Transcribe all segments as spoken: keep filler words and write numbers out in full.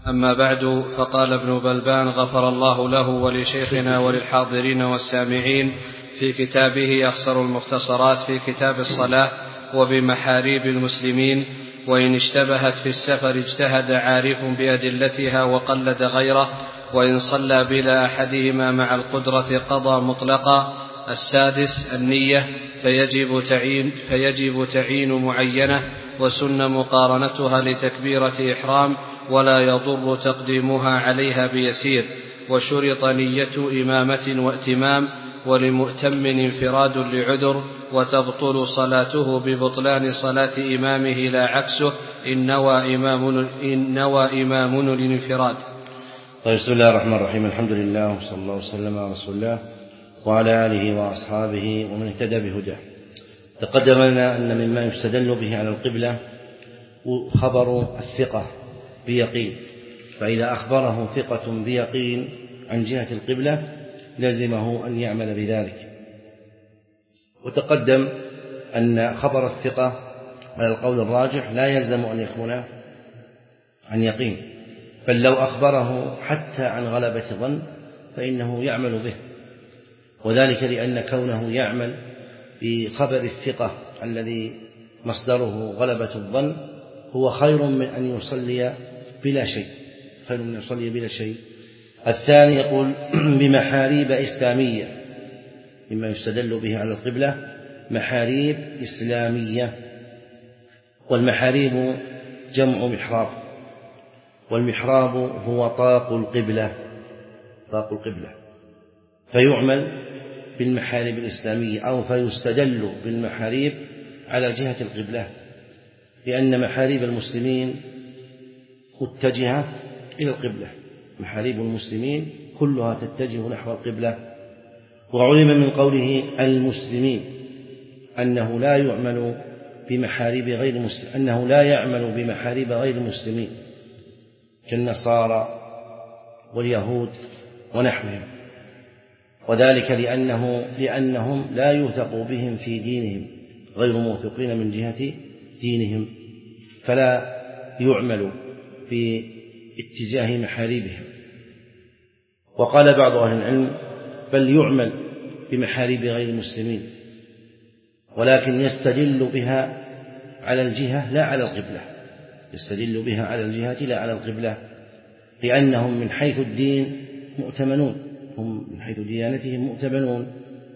أما بعد، فقال ابن بلبان غفر الله له ولشيخنا وللحاضرين والسامعين في كتابه أخصر المختصرات في كتاب الصلاة وبمحاريب المسلمين: وإن اشتبهت في السفر اجتهد عارف بأدلتها وقلد غيره، وإن صلى بلا أحدهما مع القدرة قضى مطلقا. السادس النية، فيجب تعيين, فيجب تعيين معينة، وسن مقارنتها لتكبيرة إحرام، ولا يضر تقديمها عليها بيسير. وشرط نية إمامة وائتمام، ولمؤتم انفراد لعذر، وتبطل صلاته ببطلان صلاة إمامه لا عكسه إن نوى إمام, إن نوى إمام الانفراد. طيب، بسم الله الرحمن الرحيم. الحمد لله وصلى الله وسلم على رسول الله وعلى آله وأصحابه ومن اهتدى بهداه. تقدم لنا أن مما يستدل به على القبلة خبر الثقة بيقين، فإذا أخبره ثقة بيقين عن جهة القبلة لزمه أن يعمل بذلك. وتقدم أن خبر الثقة على القول الراجح لا يلزم أن يكون عن يقين، بل لو أخبره حتى عن غلبة ظن فإنه يعمل به، وذلك لأن كونه يعمل بخبر الثقة الذي مصدره غلبة الظن هو خير من أن يصلي بلا شيء خير من أن يصلي بلا شيء. الثاني يقول بمحاريب إسلامية، مما يستدل به على القبلة محاريب إسلامية. والمحاريب جمع محراب، والمحراب هو طاق القبلة طاق القبلة فيعمل بالمحاريب الإسلامية، أو فيستدل بالمحاريب على جهة القبلة، لأن محاريب المسلمين متجهة إلى القبلة. محاريب المسلمين كلها تتجه نحو القبلة. وعلم من قوله المسلمين أنه لا يعمل بمحاريب غير المسلمين أنه لا يعمل بمحاريب غير المسلمين كالنصارى واليهود ونحوهم، وذلك لأنه لأنهم لا يوثق بهم في دينهم، غير موثوقين من جهة دينهم، فلا يعمل في اتجاه محاريبهم. وقال بعض أهل العلم بل يعمل بمحاريب غير المسلمين، ولكن يستدل بها على الجهة لا على القبلة يستدل بها على الجهة لا على القبلة، لأنهم من حيث الدين مؤتمنون هم من حيث ديانتهم مؤتمنون،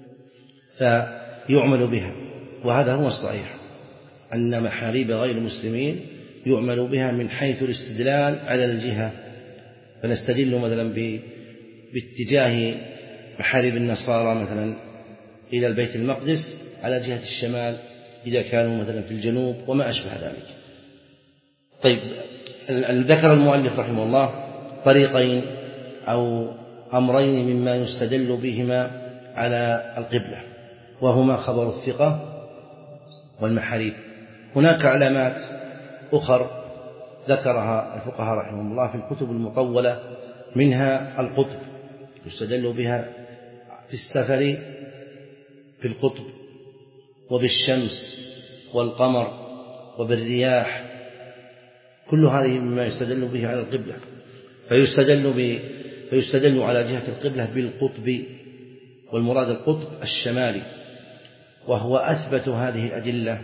فيعمل بها. وهذا هو الصحيح، أن محاريب غير المسلمين يعمل بها من حيث الاستدلال على الجهة، فنستدل مثلا باتجاه محاريب النصارى مثلا إلى البيت المقدس على جهة الشمال إذا كانوا مثلا في الجنوب وما أشبه ذلك. طيب، ذكر المؤلف رحمه الله طريقين أو أمرين مما يستدل بهما على القبلة، وهما خبر الثقة والمحاريب. هناك علامات أخر ذكرها الفقهاء رحمهم الله في الكتب المطولة، منها القطب يستدل بها في السفر في القطب، وبالشمس والقمر وبالرياح، كل هذه مما يستدل به على القبلة. فيستدل, ب... فيستدل على جهة القبلة بالقطب، والمراد القطب الشمالي، وهو أثبت هذه الأدلة.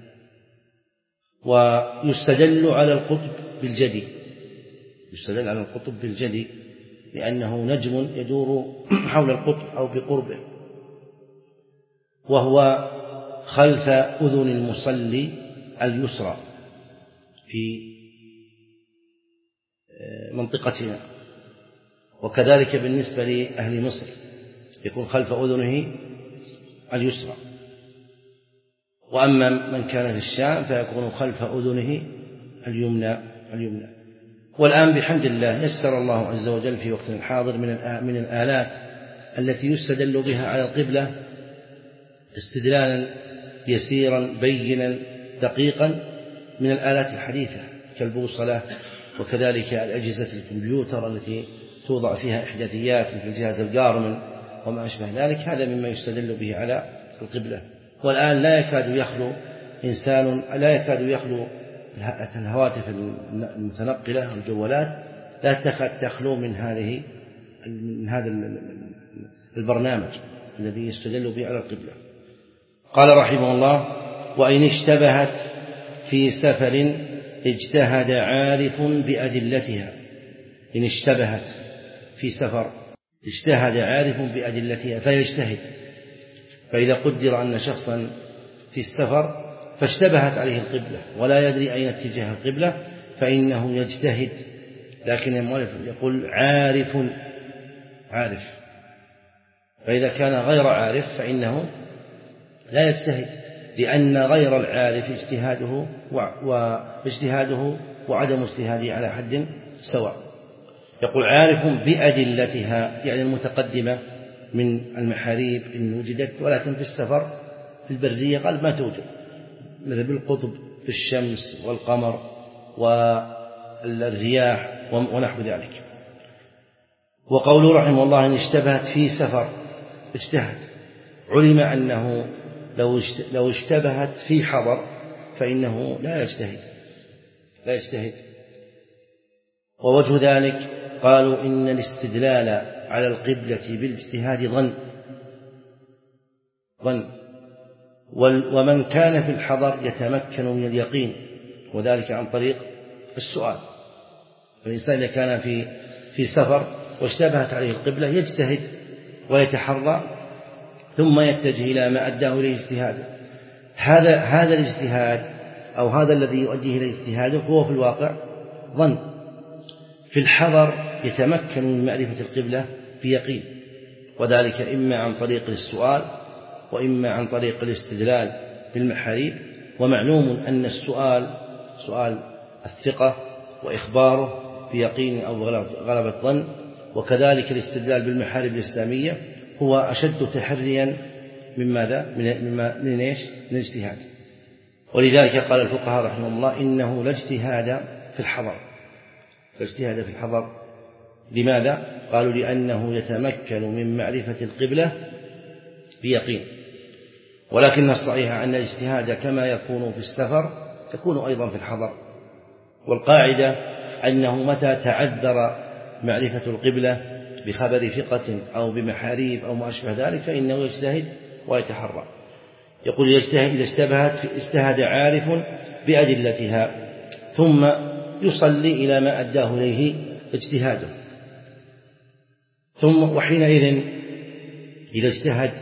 ويستدل على القطب بالجدي يستدل على القطب بالجدي لأنه نجم يدور حول القطب أو بقربه، وهو خلف أذن المصلي اليسرى في منطقتنا، وكذلك بالنسبة لأهل مصر يكون خلف أذنه اليسرى، وأما من كان في الشام فيكون خلف أذنه اليمنى اليمنى والآن بحمد الله يسر الله عز وجل في وقتنا الحاضر من الآلات التي يستدل بها على القبلة استدلالا يسيرا بينا دقيقا من الآلات الحديثة كالبوصلة، وكذلك الأجهزة الكمبيوتر التي توضع فيها إحداثيات مثل جهاز الجارمن وما أشبه ذلك. هذا مما يستدل به على القبلة. والآن لا يكاد يخلو إنسان لا يكاد يخلو الهواتف المتنقلة والجوالات لا تخلو من هذه من هذا البرنامج الذي يستدل به على القبلة. قال رحمه الله: وإن اشتبهت في سفر اجتهد عارف بأدلتها. إن اشتبهت في سفر اجتهد عارف بأدلتها فيجتهد. فإذا قدر أن شخصا في السفر فاشتبهت عليه القبلة ولا يدري أين اتجاه القبلة فإنه يجتهد، لكن المؤلف يقول عارف عارف، فإذا كان غير عارف فإنه لا يجتهد، لأن غير العارف اجتهاده واجتهاده وعدم اجتهاده على حد سواء. يقول عارف بأدلتها، يعني المتقدمة من المحاريب إن وجدت، ولكن في السفر في البرية قال ما توجد، مثل بالقطب في الشمس والقمر والرياح ونحو ذلك. وقوله رحمه الله: إن اشتبهت في سفر اجتهد، علم أنه لو اشتبهت في حضر فإنه لا يجتهد لا يجتهد ووجه ذلك قالوا إن الاستدلال على القبلة بالاجتهاد ظن ظن ومن كان في الحضر يتمكن من اليقين، وذلك عن طريق السؤال. فالإنسان إذا كان في في سفر واشتبهت عليه القبلة يجتهد ويتحرى ثم يتجه إلى ما أداه إليه اجتهاده. هذا هذا الاجتهاد أو هذا الذي يؤديه إليه اجتهاده هو في الواقع ظن. في الحضر يتمكن من معرفة القبلة بيقين، وذلك إما عن طريق السؤال وإما عن طريق الاستدلال بالمحاريب. ومعلوم أن السؤال سؤال الثقة وإخباره بيقين أو غلبة ظن، وكذلك الاستدلال بالمحارب الإسلامية هو أشد تحريا من ماذا؟ من من ايش؟ من الاجتهاد. ولذلك قال الفقهاء رحمه الله: إنه لا اجتهاد في الحضر. فاجتهاد في الحضر لماذا؟ قالوا: لأنه يتمكن من معرفة القبلة بيقين. ولكن الصحيح أن الاجتهاد كما يكون في السفر تكون أيضا في الحضر. والقاعدة أنه متى تعذر معرفة القبلة بخبر ثقة أو بمحاريب أو ما أشبه ذلك فإنه يجتهد ويتحرى. يقول: يجتهد إذا اشتبهت اجتهد عارف بأدلتها ثم يصلي إلى ما أداه إليه اجتهاده. ثم وحينئذ إذا اجتهد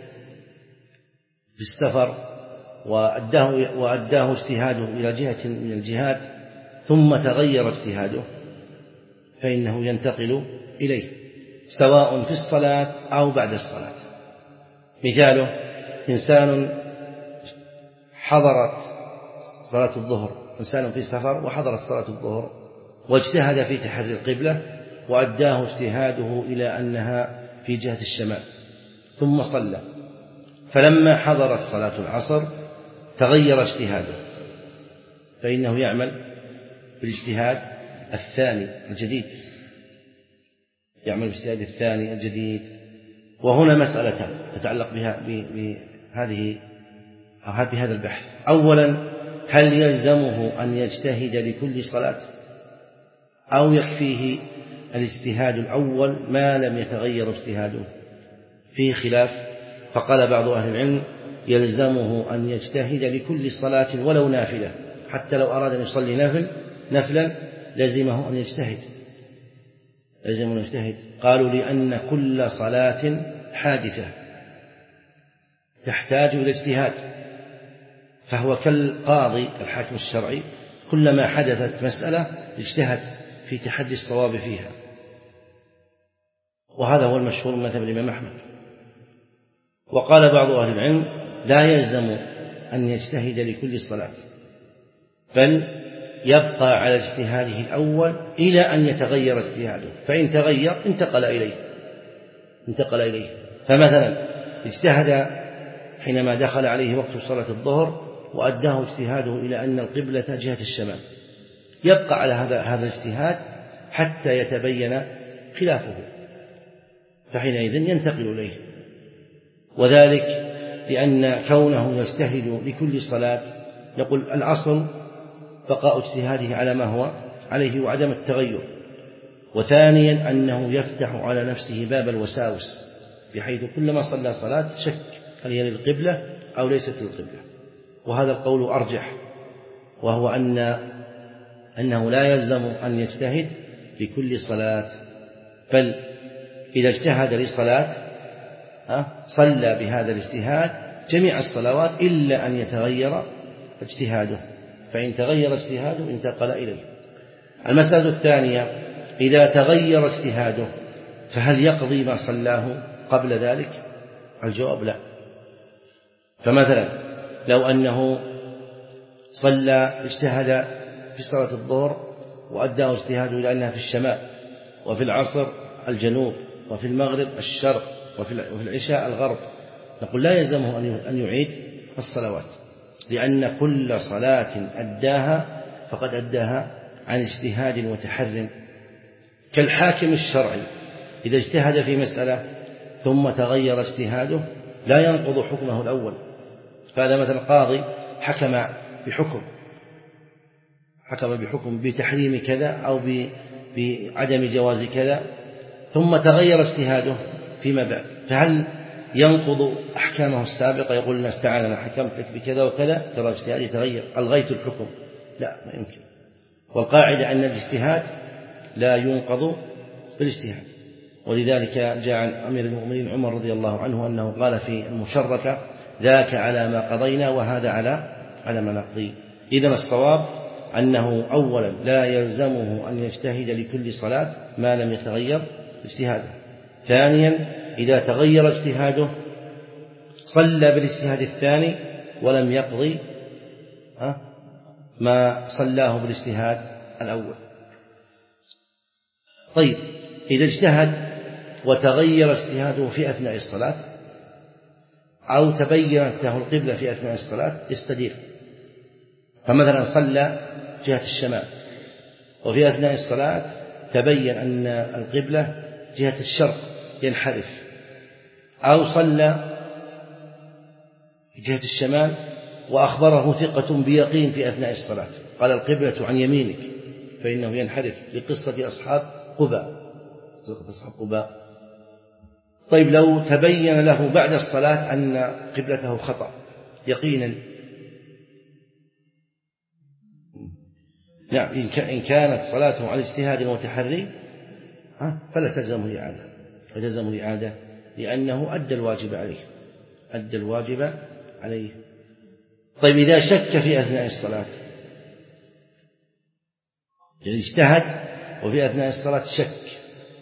في السفر وأداه, وأداه اجتهاده إلى جهة من الجهات ثم تغير اجتهاده فإنه ينتقل إليه سواء في الصلاة أو بعد الصلاة. مثاله: إنسان حضرت صلاة الظهر، إنسان في سفر وحضرت صلاة الظهر واجتهد في تحري القبلة وأداه اجتهاده إلى أنها في جهة الشمال ثم صلى، فلما حضرت صلاة العصر تغير اجتهاده فإنه يعمل بالاجتهاد الثاني الجديد يعمل بالاجتهاد الثاني الجديد. وهنا مسألة تتعلق بها بهذه بهذا البحث. أولا: هل يلزمه أن يجتهد لكل صلاة أو يكفيه الاجتهاد الأول ما لم يتغير اجتهاده؟ فيه خلاف، فقال بعض أهل العلم: يلزمه أن يجتهد لكل صلاة ولو نافلة، حتى لو أراد أن يصلي نفل نفلا لزمه أن يجتهد لزمه أن يجتهد قالوا: لأن كل صلاة حادثة تحتاج إلى اجتهاد، فهو كالقاضي الحاكم الشرعي، كلما حدثت مسألة اجتهد في تحدي الصواب فيها. وهذا هو المشهور من مذهب الإمام أحمد. وقال بعض أهل العلم: لا يلزم أن يجتهد لكل صلاة، بل يبقى على اجتهاده الأول إلى أن يتغير اجتهاده، فإن تغير انتقل إليه انتقل إليه فمثلا اجتهد حينما دخل عليه وقت صلاة الظهر وأداه اجتهاده إلى أن القبلة جهة الشمال، يبقى على هذا هذا الاجتهاد حتى يتبين خلافه، فحينئذ ينتقل إليه. وذلك لأن كونه يجتهد لكل صلاة، نقول الأصل بقاء اجتهاده على ما هو عليه وعدم التغير، وثانيا أنه يفتح على نفسه باب الوساوس، بحيث كلما صلى صلاة شك هل هي للقبلة أو ليست للقبلة. وهذا القول أرجح، وهو أن أنه لا يلزم أن يجتهد في كل صلاة، بل إذا اجتهد لصلاة صلى بهذا الاجتهاد جميع الصلوات إلا أن يتغير اجتهاده، فإن تغير اجتهاده انتقل إليه. المسألة الثانية: إذا تغير اجتهاده فهل يقضي ما صلاه قبل ذلك؟ الجواب لا. فمثلا لو أنه صلى اجتهد في صلاة الظهر وأداه اجتهاده إلى أنها في الشمال، وفي العصر الجنوب، وفي المغرب الشرق، وفي العشاء الغرب، نقول لا يلزمه أن يعيد الصلوات، لأن كل صلاة أداها فقد أداها عن اجتهاد وتحر. كالحاكم الشرعي إذا اجتهد في مسألة ثم تغير اجتهاده لا ينقض حكمه الأول. فهذا مثلا قاضي حكم بحكم حكم بحكم بتحريم كذا أو بعدم جواز كذا، ثم تغير اجتهاده فيما بعد، فهل ينقض أحكامه السابقة؟ يقول الناس تعال أنا حكمت لك بكذا وكذا ترى اجتهادي تغير ألغيت الحكم؟ لا، ما يمكن. والقاعدة أن الاجتهاد لا ينقض بالاجتهاد. ولذلك جاء عن أمير المؤمنين عمر رضي الله عنه أنه قال في المشركة: ذاك على ما قضينا وهذا على على ما نقضي. إذن الصواب أنه أولا لا يلزمه أن يجتهد لكل صلاة ما لم يتغير اجتهاده. ثانيا إذا تغير اجتهاده صلى بالاجتهاد الثاني ولم يقضي ما صلاه بالاجتهاد الأول. طيب، إذا اجتهد وتغير اجتهاده في أثناء الصلاة أو تبينت له القبلة في أثناء الصلاة يستدير. فمثلا صلى جهة الشمال وفي أثناء الصلاة تبين أن القبلة جهة الشرق ينحرف، أو صلى جهة الشمال وأخبره ثقة بيقين في أثناء الصلاة قال القبلة عن يمينك فإنه ينحرف، لقصة أصحاب قباء قصة أصحاب قباء. طيب، لو تبين له بعد الصلاة أن قبلته خطأ يقينا، نعم، إن كانت صلاته على اجتهاد وتحري فلا تلزمه الإعادة، فتلزمه الإعادة لأنه أدى الواجب عليه أدى الواجب عليه. طيب، إذا شك في أثناء الصلاة، يعني اجتهد وفي أثناء الصلاة شك،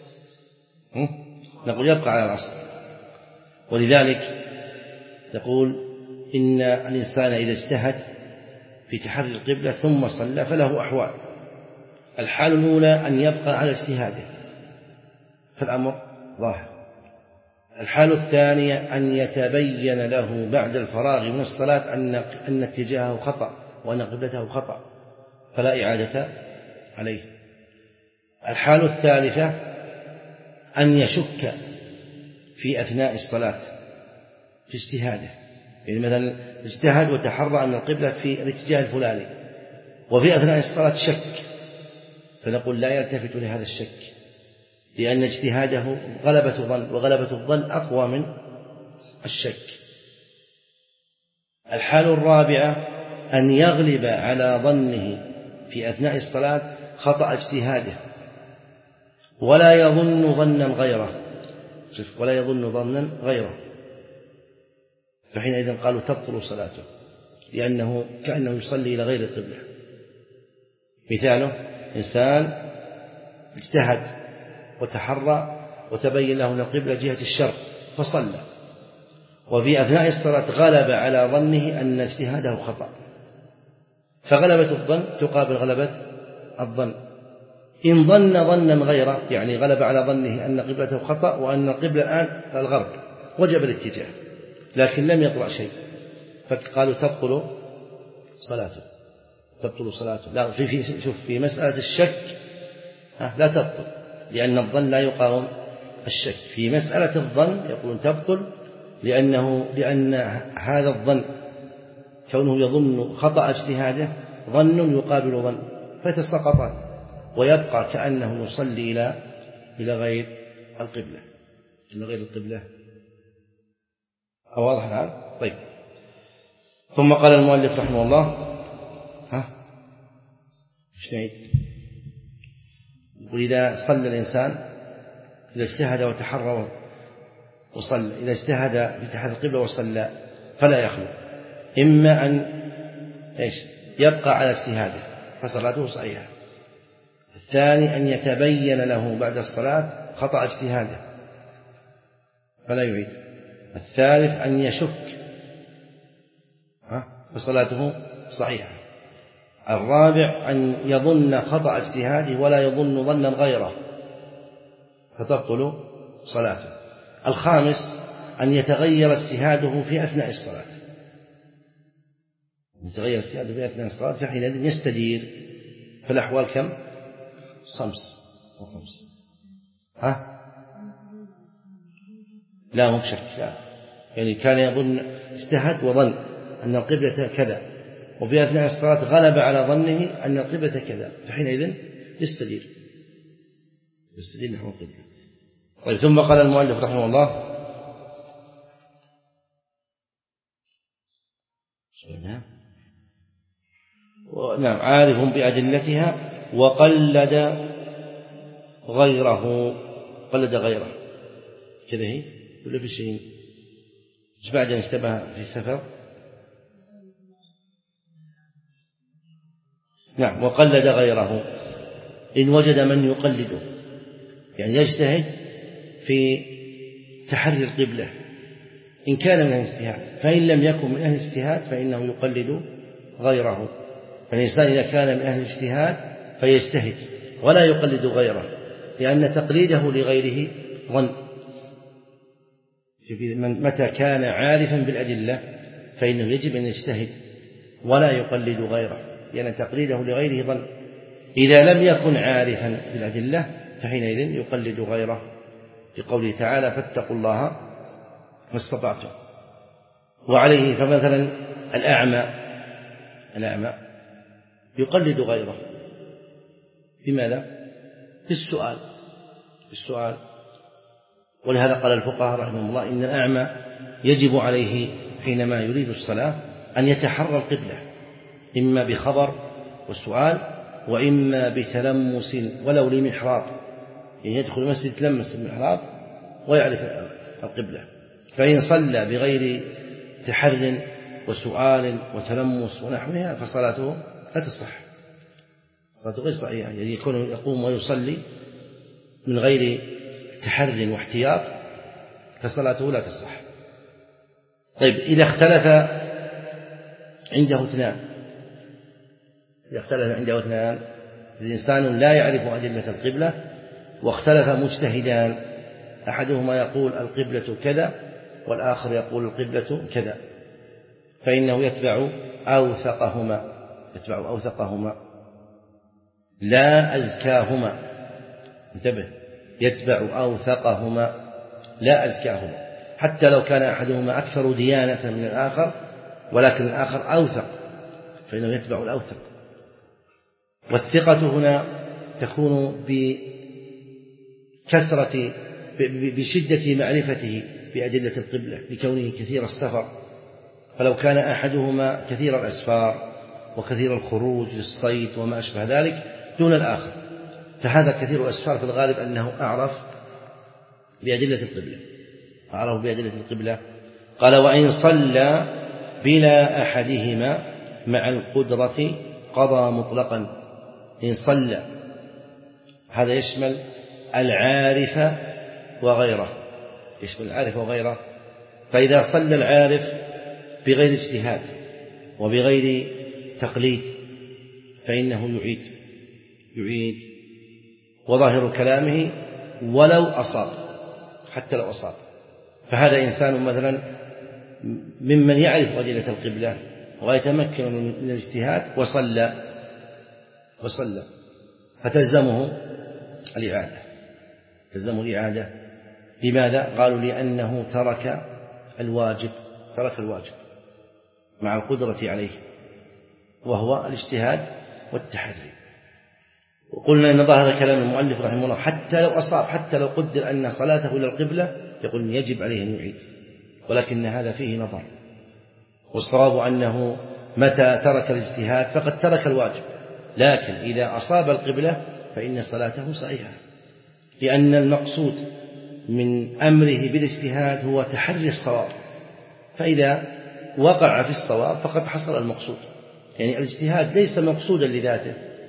نقول يبقى على الأصل. ولذلك نقول إن الإنسان إذا اجتهد في تحري القبلة ثم صلى فله أحوال. الحال الأولى أن يبقى على اجتهاده فالأمر ظاهر. الحال الثانية أن يتبين له بعد الفراغ من الصلاة أن أن اتجاهه خطأ وأن قبلته خطأ فلا إعادة عليه. الحال الثالثة أن يشك في أثناء الصلاة في اجتهاده، يعني مثلا اجتهد وتحرى أن القبلة في الاتجاه الفلاني وفي أثناء الصلاة شك، فنقول لا يلتفت لهذا الشك لأن اجتهاده غلبة ظن، وغلبة الظن أقوى من الشك. الحال الرابعة أن يغلب على ظنه في أثناء الصلاة خطأ اجتهاده ولا يظن ظنا غيره ولا يظن ظنا غيره فحينئذ قالوا تبطل صلاته لأنه كأنه يصلي إلى غير القبلة. مثاله: إنسان اجتهد وتحرى وتبين له أن القبلة جهة الشرق فصلى، وفي أثناء الصلاة غلب على ظنه أن اجتهاده خطأ، فغلبة الظن تقابل غلبة الظن. إن ظن ظنا غيره، يعني غلب على ظنه أن قبلته خطأ وأن القبلة الآن الغرب وجب الاتجاه، لكن لم يطلع شيء، فقالوا تبطل صلاته تبطل صلاته لا في في شوف في مسألة الشك لا تبطل، لأن الظن لا يقاوم الشك. في مسألة الظن يقولون تبطل لأنه لأن هذا الظن كونه يظن خطأ اجتهاده ظن يقابل ظن فيتساقطان. ويبقى كأنه يصلي إلى إلى غير القبلة إلى غير القبلة. واضح الآن؟ طيب. ثم قال المؤلف رحمه الله ها مش نعيد. وإذا صلى الإنسان إذا اجتهد وتحرى وصلى إذا اجتهد في اتحاد القبلة وصلى فلا يخلو، إما أن إيش يبقى على اجتهاده فصلاته صحيحة، الثاني أن يتبين له بعد الصلاة خطأ اجتهاده فلا يعيد، الثالث أن يشك فصلاته صحيحة، الرابع أن يظن خطأ اجتهاده ولا يظن ظنا غيره فتبطل صلاته، الخامس أن يتغير اجتهاده في أثناء الصلاة يتغير اجتهاده في أثناء الصلاة فحينئذ يستدير. في الأحوال كم؟ خمس وخمس ها؟ لا مو بشك، لا يعني كان يظن اجتهد وظن أن القبلة كذا وفي أثناء الصلاة غلب على ظنه أن القبلة كذا فحينئذ يستدير يستدير نحو القبلة. طيب. ثم قال المؤلف رحمه الله نعم عارف بأدلتها وقلد غيره قلد غيره كذا هي ولا في شيء مش بعد أن اشتبه في سفر. نعم وقلد غيره إن وجد من يقلده يعني يجتهد في تحري القبلة إن كان من أهل الاجتهاد، فإن لم يكن من أهل الاجتهاد فإنه يقلد غيره. فالإنسان إذا كان من أهل الاجتهاد فيجتهد ولا يقلد غيره لأن تقليده لغيره ظن. متى كان عارفا بالأدلة فإنه يجب أن يجتهد ولا يقلد غيره لأن تقليده لغيره ظن. إذا لم يكن عارفا بالأدلة فحينئذ يقلد غيره لقوله تعالى فاتقوا الله ما استطعتم. وعليه فمثلا الأعمى الأعمى يقلد غيره بماذا؟ في السؤال في السؤال ولهذا قال الفقهاء رحمهم الله إن الأعمى يجب عليه حينما يريد الصلاة أن يتحرى القبلة إما بخبر والسؤال وإما بتلمس ولو لمحراب يعني يدخل المسجد يتلمس المحراب ويعرف القبلة. فإن صلى بغير تحر وسؤال وتلمس ونحوها فصلاته لا تصح صلاته غير صحيحة يعني يكون يقوم ويصلي من غير تحر واحتياط فصلاته لا تصح. طيب إذا اختلف عنده اثنان إذا اختلف عنده اثنان الإنسان لا يعرف أدلة القبلة واختلف مجتهدان أحدهما يقول القبلة كذا والآخر يقول القبلة كذا فإنه يتبع أوثقهما يتبع أوثقهما لا أزكاهما انتبه يتبع أوثقهما لا أزكاهما حتى لو كان أحدهما أكثر ديانة من الآخر ولكن الآخر أوثق فإنه يتبع الأوثق. والثقة هنا تكون بكثرة بشدة معرفته بأدلة القبلة بكونه كثير السفر، فلو كان أحدهما كثير الأسفار وكثير الخروج للصيد وما أشبه ذلك دون الآخر فهذا كثير الأسفار في الغالب أنه أعرف بأدلة القبلة أعرف بأدلة القبلة. قال وإن صلى بلا أحدهما مع القدرة قضى مطلقا. إن صلى هذا يشمل العارف وغيره يشمل العارف وغيره. فإذا صلى العارف بغير اجتهاد وبغير تقليد فإنه يعيد يعيد وظاهر كلامه ولو أصاب حتى لو أصاب. فهذا إنسان مثلا ممن يعرف أدلة القبلة ويتمكن من الاجتهاد وصلى وصلى فتلزمه الإعادة تلزمه الإعادة. لماذا؟ قالوا لأنه ترك الواجب ترك الواجب مع القدرة عليه وهو الاجتهاد والتحري. وقلنا إن ظاهر كلام المؤلف رحمه الله حتى لو أصاب، حتى لو قدر أن صلاته إلى القبلة، يقول يجب عليه أن يعيد، ولكن هذا فيه نظر. والصواب أنه متى ترك الاجتهاد فقد ترك الواجب، لكن إذا أصاب القبلة فإن صلاته صحيحة، لأن المقصود من أمره بالاجتهاد هو تحري الصواب، فإذا وقع في الصواب فقد حصل المقصود. يعني الاجتهاد ليس مقصودا لذاته،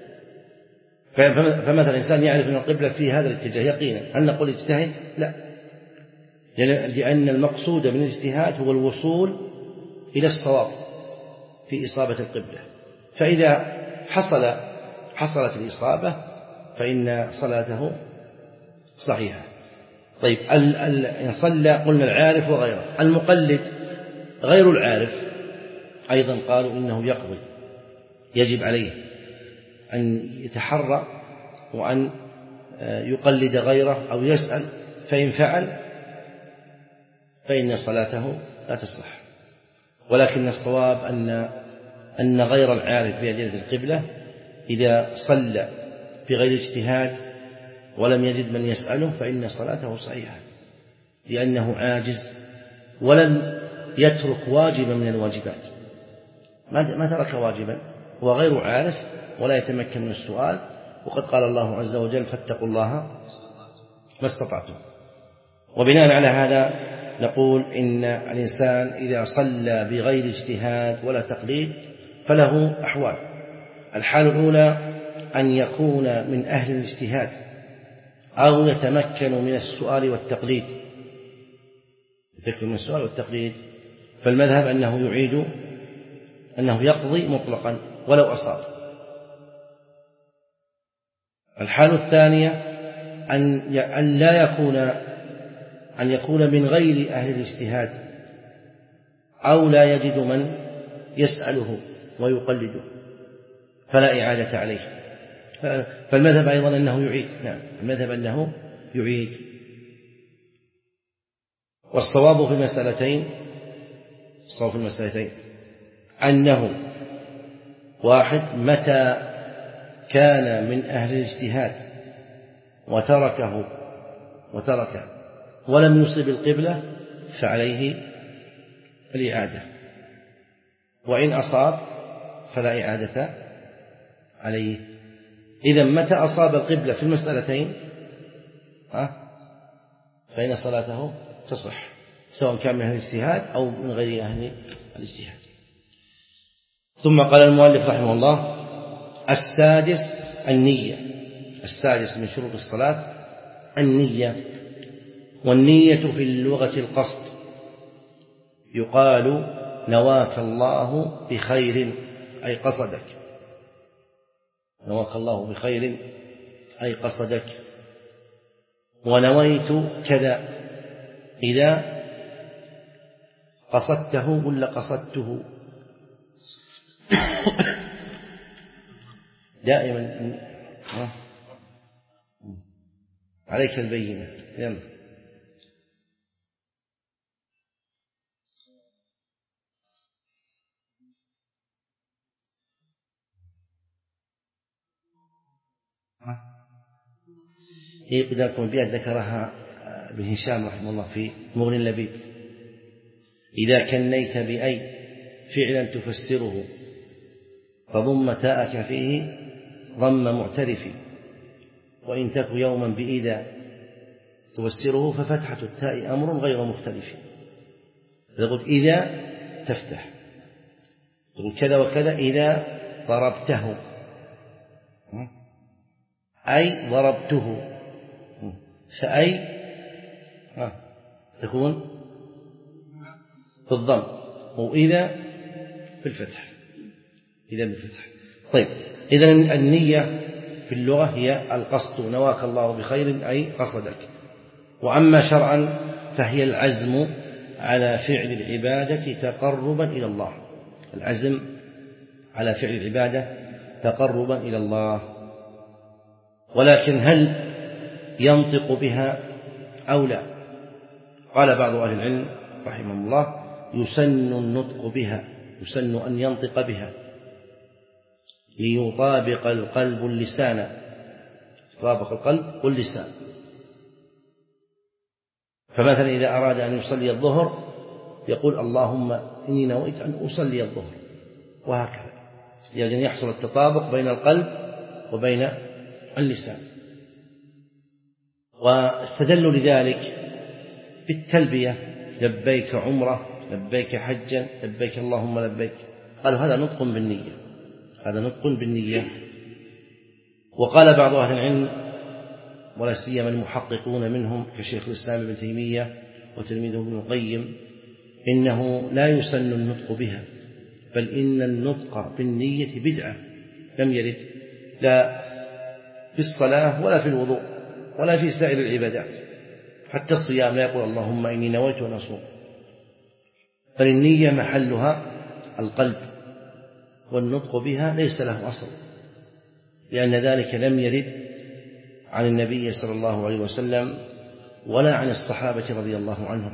فمثلا الإنسان يعرف أن القبلة في هذا الاتجاه يقينا، هل نقول اجتهد؟ لا، لأن المقصود من الاجتهاد هو الوصول إلى الصواب في إصابة القبلة، فإذا حصل حصلت الإصابة فإن صلاته صحيحة. طيب إن صلى قلنا العارف وغيره. المقلد غير العارف أيضا قالوا إنه يقضي، يجب عليه أن يتحرى وأن يقلد غيره أو يسأل، فإن فعل فإن صلاته لا تصح. ولكن الصواب أن أن غير العارف بأدلة القبلة إذا صلى بغير اجتهاد ولم يجد من يسأله فإن صلاته صحيحة، لأنه عاجز ولم يترك واجبا من الواجبات، ما ترك واجبا، هو غير عارف ولا يتمكن من السؤال، وقد قال الله عز وجل فاتقوا الله ما استطعتم. وبناء على هذا نقول إن الإنسان إذا صلى بغير اجتهاد ولا تقليد فله أحوال. الحال الأولى أن يكون من أهل الاجتهاد أو يتمكن من السؤال والتقليد، يتمكن من السؤال والتقليد، فالمذهب أنه يعيد، أنه يقضي مطلقا ولو أصاب. الحال الثانية أن لا يكون أن يكون من غير أهل الاجتهاد أو لا يجد من يسأله ويقلده فلا إعادة عليه، فالمذهب أيضا أنه يعيد. نعم، المذهب أنه يعيد. والصواب في المسألتين الصواب في المسألتين أنه واحد، متى كان من أهل الاجتهاد وتركه وترك ولم يصب القبلة فعليه الإعادة، وإن أصاب فلا إعادة عليه. إذا متى أصاب القبلة في المسألتين فإن صلاته تصح، سواء كان من أهل الاجتهاد أو من غير أهل الاجتهاد. ثم قال المؤلف رحمه الله: السادس النية. السادس من شروط الصلاة النية، والنية في اللغة القصد، يقال نواك الله بخير أي قصدك، نواك الله بخير أي قصدك. ونويت كذا إذا قصدته ولا قصدته دائما عليك البينة. يلا هي قدركم بها ذكرها ابن هشام رحمه الله في مغني اللبيب: إذا كنيت بأي فعلا تفسره فضم تاءك فيه ضم معترف، وإن تك يوما بإذا تفسره ففتحة التاء أمر غير مختلف. تقول إذا تفتح، تقول كذا وكذا إذا ضربته أي ضربته، فأي تكون في الضم، وإذا في الفتح، إذا بالفتح. طيب، إذن النية في اللغة هي القصد، نواك الله بخير أي قصدك. وأما شرعا فهي العزم على فعل العبادة تقربا إلى الله، العزم على فعل العبادة تقربا إلى الله. ولكن هل ينطق بها أو لا؟ قال بعض أهل العلم رحمه الله: يسن النطق بها، يسن أن ينطق بها ليطابق القلب اللسان تطابق القلب واللسان. فمثلا إذا أراد أن يصلي الظهر يقول اللهم إني نويت أن أصلي الظهر، وهكذا لأجل أن يحصل التطابق بين القلب وبين اللسان. واستدلوا لذلك بالتلبية: لبيك عمرة، لبيك حجا، لبيك اللهم لبيك. قالوا هذا نطق بالنية، هذا نطق بالنية. وقال بعض أهل العلم ولا سيما المحققون منهم كشيخ الإسلام ابن تيمية وتلميذه ابن القيم إنه لا يسن النطق بها، بل إن النطق بالنية بدعة لم يرد لا في الصلاة ولا في الوضوء ولا في سائر العبادات. حتى الصيام لا يقول اللهم إني نويت أن أصوم، بل النية محلها القلب، والنطق بها ليس له أصل، لأن ذلك لم يرد عن النبي صلى الله عليه وسلم ولا عن الصحابة رضي الله عنهم.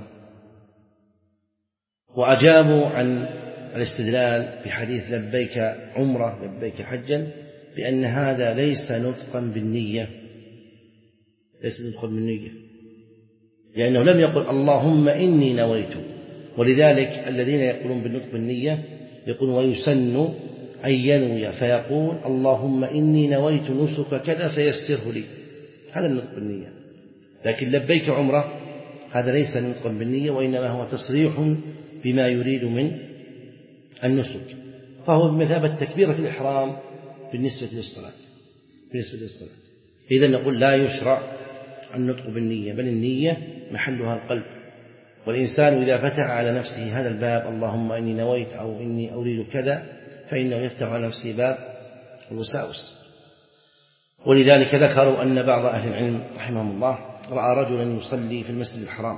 وأجابوا عن الاستدلال بحديث لبيك عمرة لبيك حجا بأن هذا ليس نطقا بالنية، ليس نطقا بالنية، لأنه لم يقل اللهم إني نويت. ولذلك الذين يقولون بالنطق بالنية يقول ويسن أن ينوي فيقول اللهم إني نويت نسك كذا فيسره لي، هذا النطق بالنية. لكن لبيك عمرة هذا ليس نطقا بالنية، وإنما هو تصريح بما يريد من النسك، فهو بمثابة تكبيرة الإحرام بالنسبة للصلاة بالنسبة للصلاة. إذا نقول لا يشرع النطق بالنية، بل النية محلها القلب. والإنسان إذا فتح على نفسه هذا الباب اللهم إني نويت أو إني أريد كذا فإنه يفتح على نفسه باب الوساوس. ولذلك ذكروا أن بعض أهل العلم رحمهم الله رأى رجلا يصلي في المسجد الحرام،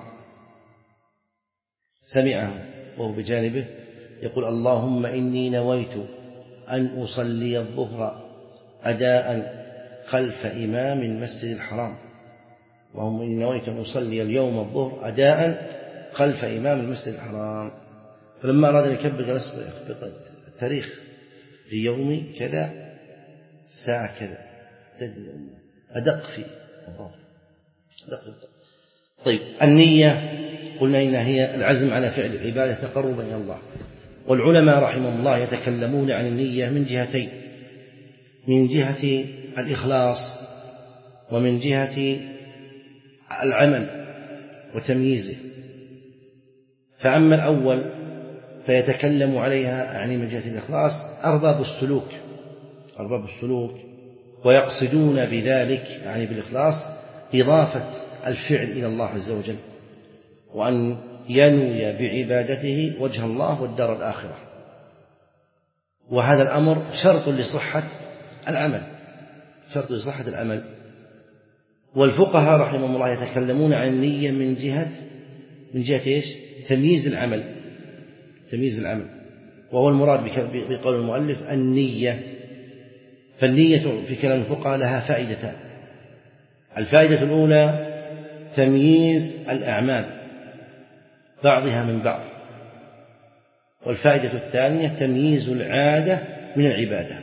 سمعه وهو بجانبه يقول اللهم إني نويت أن أصلي الظهر أداء خلف إمام المسجد الحرام، اللهم إني نويت أن أصلي اليوم الظهر أداء خلف إمام المسجد الحرام. فلما أراد أن يكبر جلس التاريخ في يوم كذا ساعة كذا أدق فيه أدق. طيب النية قلنا إنها هي العزم على فعل العبادة تقربا إلى الله. والعلماء رحمهم الله يتكلمون عن النية من جهتين: من جهة الإخلاص ومن جهة العمل وتمييزه. فأما الأول فيتكلم عليها يعني من جهة الإخلاص أرباب السلوك أرباب السلوك ويقصدون بذلك يعني بالإخلاص إضافة الفعل إلى الله عز وجل، وأن ينوي بعبادته وجه الله والدار الآخرة. وهذا الأمر شرط لصحة العمل شرط لصحة العمل. والفقهاء رحمهم الله يتكلمون عن النية من جهة من جهة إيش؟ تمييز العمل تمييز العمل وهو المراد بقول المؤلف النية. فالنية في كلام الفقهاء لها فائدتان: الفائدة الأولى تمييز الأعمال بعضها من بعض، والفائدة الثانية تمييز العادة من العبادة.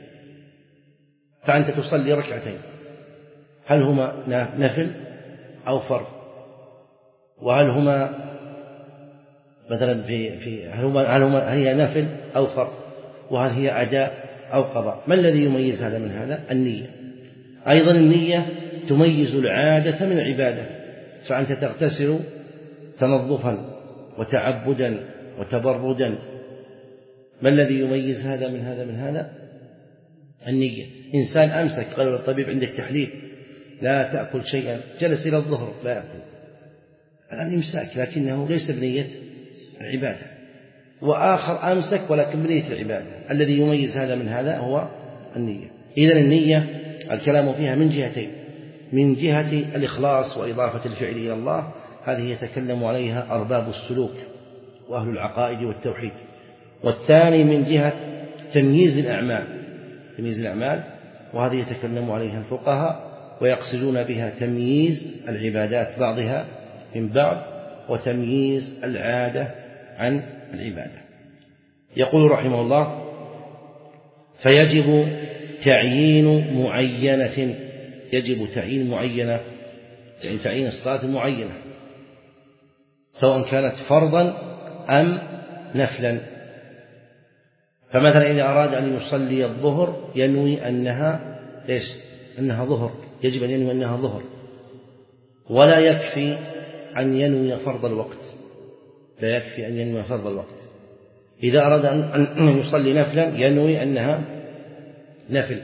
فأنت تصلي ركعتين، هل هما نفل أو فرض؟ وهل هما مثلا في في هل هما هل هما هي نفل أو فرض؟ وهل هي أداء أو قضاء؟ ما الذي يميز هذا من هذا؟ النية. أيضا النية تميز العادة من العبادة، فأنت تغتسل تنظفا وتعبدا وتبردا. ما الذي يميز هذا من هذا من هذا؟ النية. إنسان أمسك، قال الطبيب عند التحليل لا تأكل شيئا، جلس إلى الظهر لا يأكل، الآن إمساك لكنه ليس بنية العبادة. وآخر أمسك ولكن بنية العبادة. الذي يميز هذا من هذا هو النية. إذن النية الكلام فيها من جهتين: من جهة الإخلاص وإضافة الفعل إلى الله، هذه يتكلم عليها أرباب السلوك وأهل العقائد والتوحيد. والثاني من جهة تمييز الأعمال تمييز الأعمال وهذه يتكلم عليها الفقهاء ويقصدون بها تمييز العبادات بعضها من بعض وتمييز العادة عن العبادة. يقول رحمه الله: فيجب تعيين معينة يجب تعيين معينة، يعني تعيين الصلاة معينة سواء كانت فرضا أم نفلا. فمثلا إذا أراد أن يصلي الظهر ينوي أنها ليش؟ أنها ظهر، يجب أن ينوي أنها ظهر، ولا يكفي أن ينوي فرض الوقت، لا يكفي أن ينوي فرض الوقت. إذا أراد أن يصلي نفلا ينوي أنها نفل،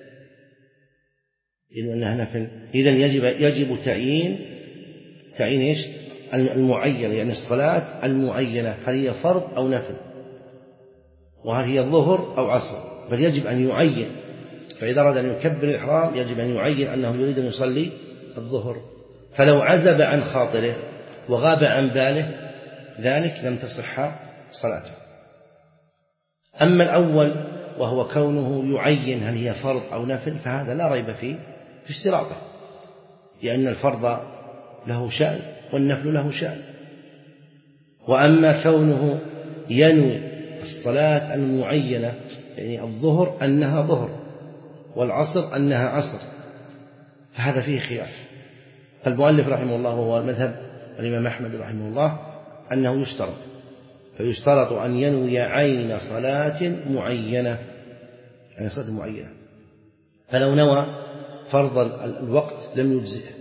ينوي أنها نفل. إذن يجب يجب تعيين تعيين إيش؟ المعين، يعني الصلاة المعينة، هل هي فرض أو نفل، وهل هي الظهر أو عصر، بل يجب أن يعين. فإذا أراد أن يكبر الإحرام يجب أن يعين أنه يريد أن يصلي الظهر، فلو عزب عن خاطره وغاب عن باله ذلك لم تصح صلاته. أما الأول وهو كونه يعين هل هي فرض أو نفل فهذا لا ريب فيه في اشتراطه، لأن الفرض له شأن والنفل له شأن. وأما كونه ينوي الصلاة المعينة، يعني الظهر أنها ظهر والعصر أنها عصر، فهذا فيه خلاف. فالمؤلف رحمه الله وهو مذهب الإمام أحمد رحمه الله أنه يشترط، فيشترط أن ينوي عين صلاة معينة، يعني صلاة معينة. فلو نوى فرض الوقت لم يجزئه،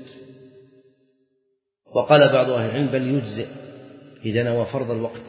وقال بعض أهل العلم بل يجزئ إذا نوى فرض الوقت،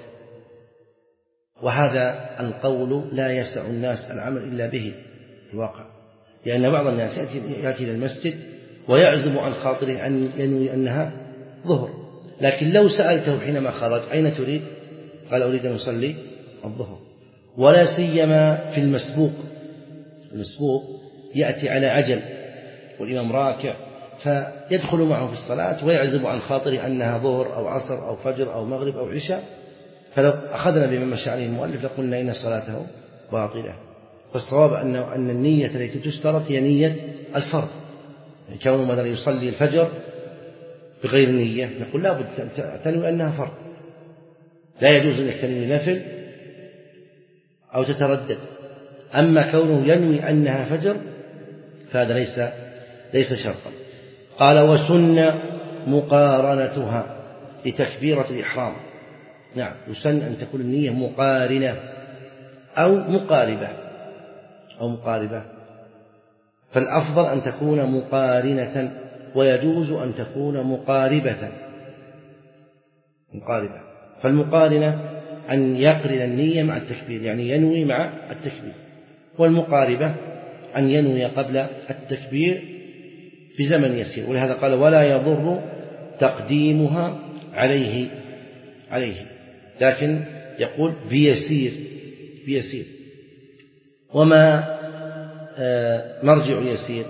وهذا القول لا يسع الناس العمل إلا به في الواقع، لأن بعض الناس يأتي إلى المسجد ويعزم عن خاطره أن ينوي أنها ظهر، لكن لو سألته حينما خرج أين تريد؟ قال أريد أن أصلي الظهر. ولا سيما في المسبوق، المسبوق يأتي على عجل والإمام راكع فيدخل معه في الصلاة ويعزم عن خاطره أنها ظهر أو عصر أو فجر أو مغرب أو عشاء، فلو أخذنا بما مشى عليه المؤلف لقلنا إن صلاته باطلة. فالصواب أن أن النية التي تشترط هي نية الفرض، يعني كونه مثلا يصلي الفجر بغير نية نقول لا بد تنوي أنها فرض، لا يجوز أن تنوي نفل أو تتردد. أما كونه ينوي أنها فجر فهذا ليس ليس شرطا. قال وسن مقارنتها لتكبيرة الإحرام. نعم، يسن أن تكون النية مقارنة أو مقاربة أو مقاربة، فالأفضل أن تكون مقارنة، ويجوز أن تكون مقاربة مقاربة. فالمقارنة أن يقرن النية مع التكبير، يعني ينوي مع التكبير، والمقاربة أن ينوي قبل التكبير بزمن يسير، ولهذا قال ولا يضر تقديمها عليه عليه لكن يقول بيسير بيسير. وما مرجع يسير؟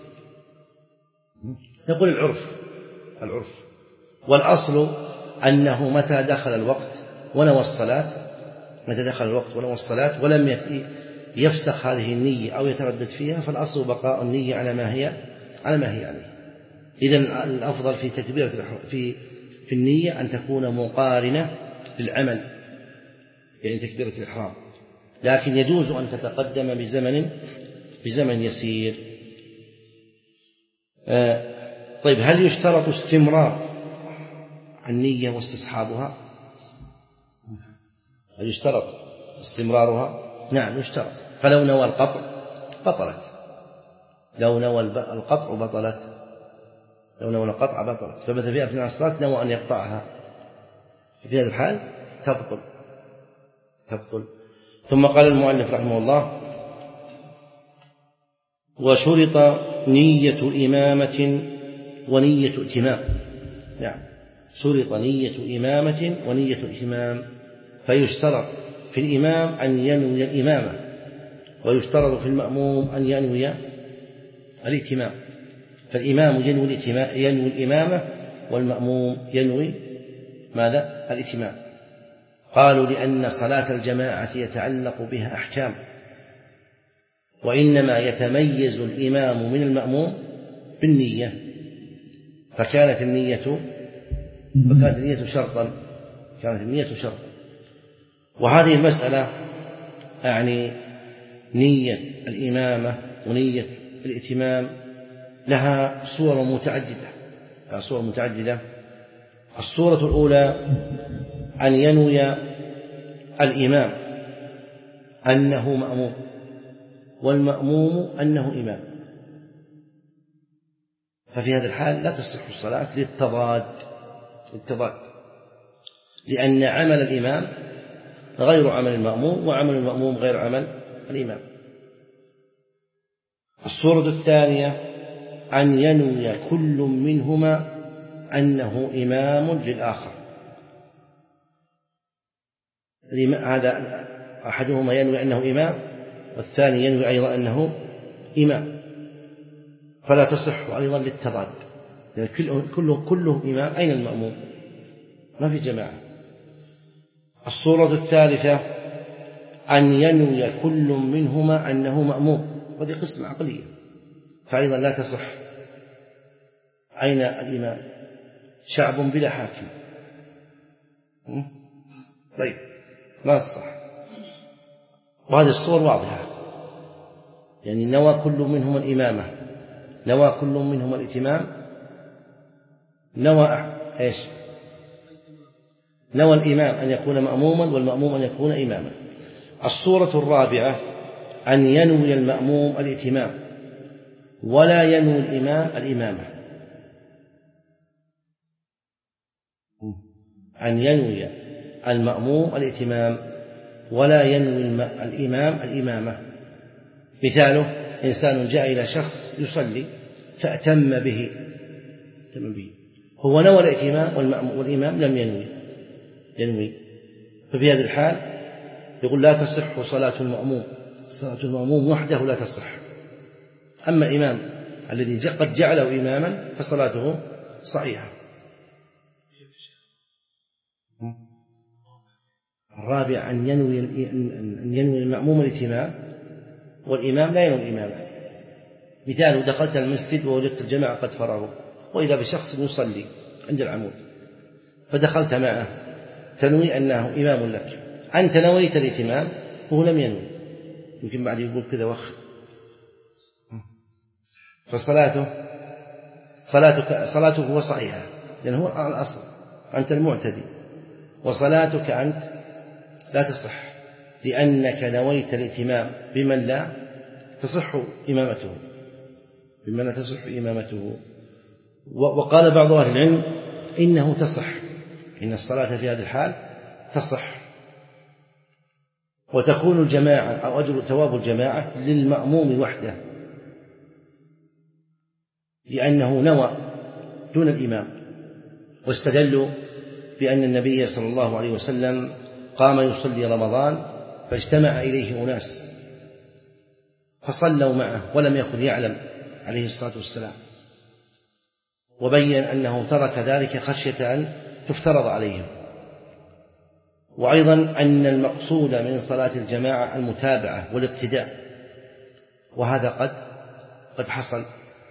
يقول العرف العرف والأصل أنه متى دخل الوقت ونوى الصلاة، متى دخل الوقت ونوى الصلاة ولم يفسخ هذه النية أو يتردد فيها، فالأصل بقاء النية على ما هي على ما هي عليه. إذن الأفضل في تكبيرة في في النية أن تكون مقارنة للعمل، يعني تكبيرة الإحرام، لكن يجوز أن تتقدم بزمن بزمن يسير. آه طيب، هل يشترط استمرار النية واستصحابها؟ هل يشترط استمرارها؟ نعم يشترط. فلو نوى القطع بطلت، لو نوى القطع بطلت لو نوى القطع بطلت فمثل في أثناء الصلاة نوى أن يقطعها، في هذا الحال تبطل تبطل. ثم قال المؤلف رحمه الله وشرط نية إمامة ونية ائتمام. نعم، شرط نية إمامة ونية ائتمام، فيشترط في الإمام أن ينوي الإمامة، ويشترط في المأموم أن ينوي الائتمام. فالإمام ينوي ينوي الإمامة والمأموم ينوي ماذا؟ الائتمام. قالوا لأن صلاة الجماعة يتعلق بها أحكام، وإنما يتميز الإمام من المأموم بالنية، فكانت النية فكانت النية شرطا كانت النية شرطا وهذه المسألة يعني نية الإمامة ونية الائتمام لها صور متعددة لها صور متعددة الصورة الأولى أن ينوي الإمام أنه مأموم والمأموم أنه إمام، ففي هذا الحال لا تصح الصلاة للتضاد للتضاد لأن عمل الإمام غير عمل المأموم وعمل المأموم غير عمل الإمام. الصورة الثانية أن ينوي كل منهما أنه إمام للآخر، هذا أحدهما ينوي أنه إمام والثاني ينوي أيضا أنه إمام، فلا تصح أيضا للتضاد، يعني كله, كله إمام، أين المأموم؟ ما في جماعة. الصورة الثالثة أن ينوي كل منهما أنه مأموم، وهذه قسم عقلية فأيضا لا تصح. أين الإمام؟ شعب بلا حاكم، طيب ما تصح. وهذه الصور واضحة، يعني نوى كل منهما الإمامة، نوى كل منهما الإتمام، نوى إيش؟ نوى الإمام أن يكون مأموما والمأموم أن يكون إماما. الصورة الرابعة أن ينوي المأموم الإتمام ولا ينوي الإمام الإمامة، أن ينوي المأموم الإتمام ولا ينوي الإمام الإمامة. مثاله إنسان جاء إلى شخص يصلي فأتم به هو نوى الإتمام والإمام لم ينوي ينوي ففي هذه الحال يقول لا تصح صلاة المأموم، صلاة المأموم وحده لا تصح. أما الإمام الذي قد جعله إماما فصلاته صحيحة. الرابع أن ينوي أن ينوي المأموم الإتمام والإمام لا ينوي الإمامة. مثال دخلت المسجد ووجدت الجماعة قد فرغوا وإذا بشخص يصلي عند العمود فدخلت معه تنوي أنه إمام لك، أنت نويت الإتمام وهو لم ينوي، يمكن بعد يقول كذا وخ، فصلاته صلاتك صلاته هو صحيحة لأنه هو الأصل، أنت المعتدي، وصلاتك أنت لا تصح لأنك نويت الإتمام بمن لا تصح إمامته بمن لا تصح إمامته. وقال بعض أهل العلم إنه تصح، إن الصلاة في هذه الحال تصح، وتكون الجماعة أو أجر ثواب الجماعة للمأموم وحده لأنه نوى دون الإمام. واستدلوا بأن النبي صلى الله عليه وسلم قام يصلي رمضان فاجتمع إليه أناس فصلوا معه ولم يكن يعلم عليه الصلاة والسلام، وبين أنه ترك ذلك خشية أن تفترض عليهم. وأيضا أن المقصود من صلاة الجماعة المتابعة والاقتداء، وهذا قد قد حصل،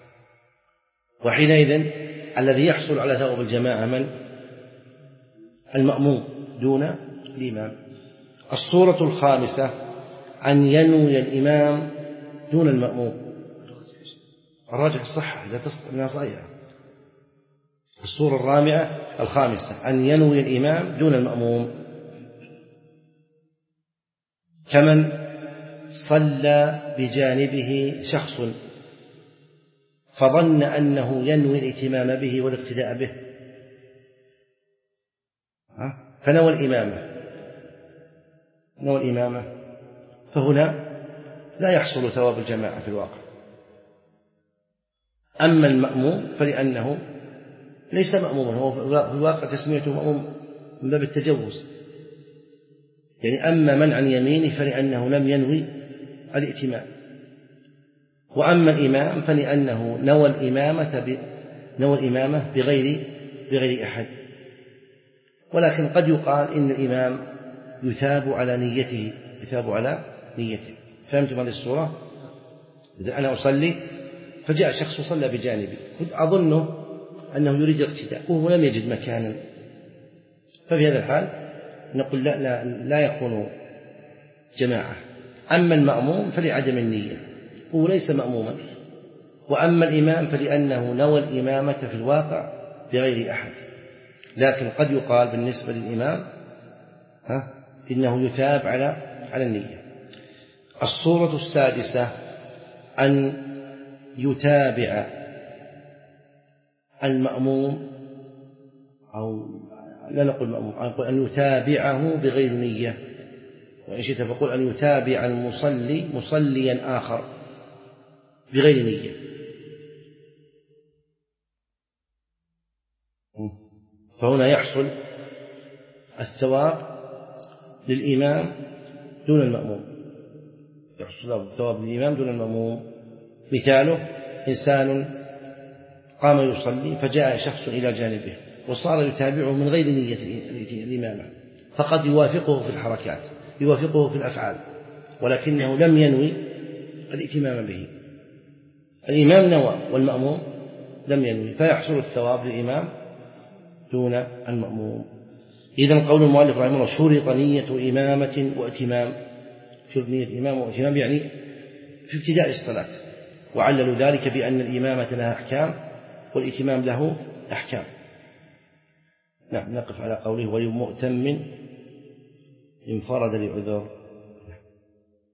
وحينئذ الذي يحصل على ثواب الجماعة من؟ المأموم دون الإمام. الصورة الخامسة أن ينوي الإمام دون المأموم، الراجح الصحة إذا تصنع صحيحة. الصورة الرابعة الخامسة أن ينوي الإمام دون المأموم، كمن صلى بجانبه شخص فظن أنه ينوي الائتمام به والاقتداء به فنوى الإمامة نوى الإمامة فهنا لا يحصل ثواب الجماعة في الواقع. أما المأموم فلأنه ليس مأموما، هو في الواقع تسميته مأموم من باب التجوز، يعني أما من عن يمينه فلأنه لم ينوي الائتمام، وأما الإمام فلأنه نوى الإمامة نوى الإمامة بغير بغير أحد. ولكن قد يقال إن الإمام يثاب على نيته يثاب على نيته. فهمتم هذه الصورة؟ إذا أنا أصلي فجاء شخص وصلى بجانبي كنت أظنه أنه يريد الاقتداء وهو لم يجد مكانا، ففي هذا الحال نقول لا, لا, لا يكون جماعة. أما المأموم فلعدم النية، هو ليس مأموما، وأما الإمام فلأنه نوى الإمامة في الواقع بغير أحد. لكن قد يقال بالنسبة للإمام ها إنه يثاب على على النية. الصورة السادسة أن يتابع المأموم، أو لا نقول مأموم، نقول أن يتابعه بغير نية، وإن شئت فقل أن يتابع المصلي مصليا آخر بغير نية. فهنا يحصل الثواب للإمام دون المأموم، يحصل الثواب للإمام دون المأموم. مثاله إنسان قام يصلي فجاء شخص إلى جانبه وصار يتابعه من غير نية الإمامة، فقد يوافقه في الحركات، يوافقه في الأفعال، ولكنه لم ينوي الائتمام به. الإمام نوى والمأموم لم ينوي، فيحصل الثواب للإمام دون المأموم. إذن قول المؤلف رحمه الله شرط نية إمامة وائتمام، شرط نية إمامة وائتمام يعني في ابتداء الصلاة، وعللوا ذلك بأن الإمامة لها أحكام والائتمام له أحكام. نعم، نقف على قوله ولمؤتم انفرد لعذر.